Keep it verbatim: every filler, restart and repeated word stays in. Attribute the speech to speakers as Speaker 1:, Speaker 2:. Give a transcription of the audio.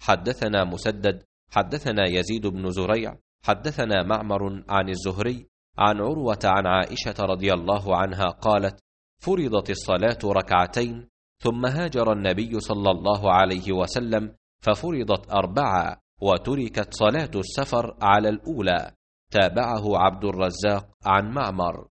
Speaker 1: حدثنا مسدد حدثنا يزيد بن زريع حدثنا معمر عن الزهري عن عروة عن عائشة رضي الله عنها قالت: فرضت الصلاة ركعتين ثم هاجر النبي صلى الله عليه وسلم ففرضت أربعة وتركت صلاة السفر على الأولى. تابعه عبد الرزاق عن معمر.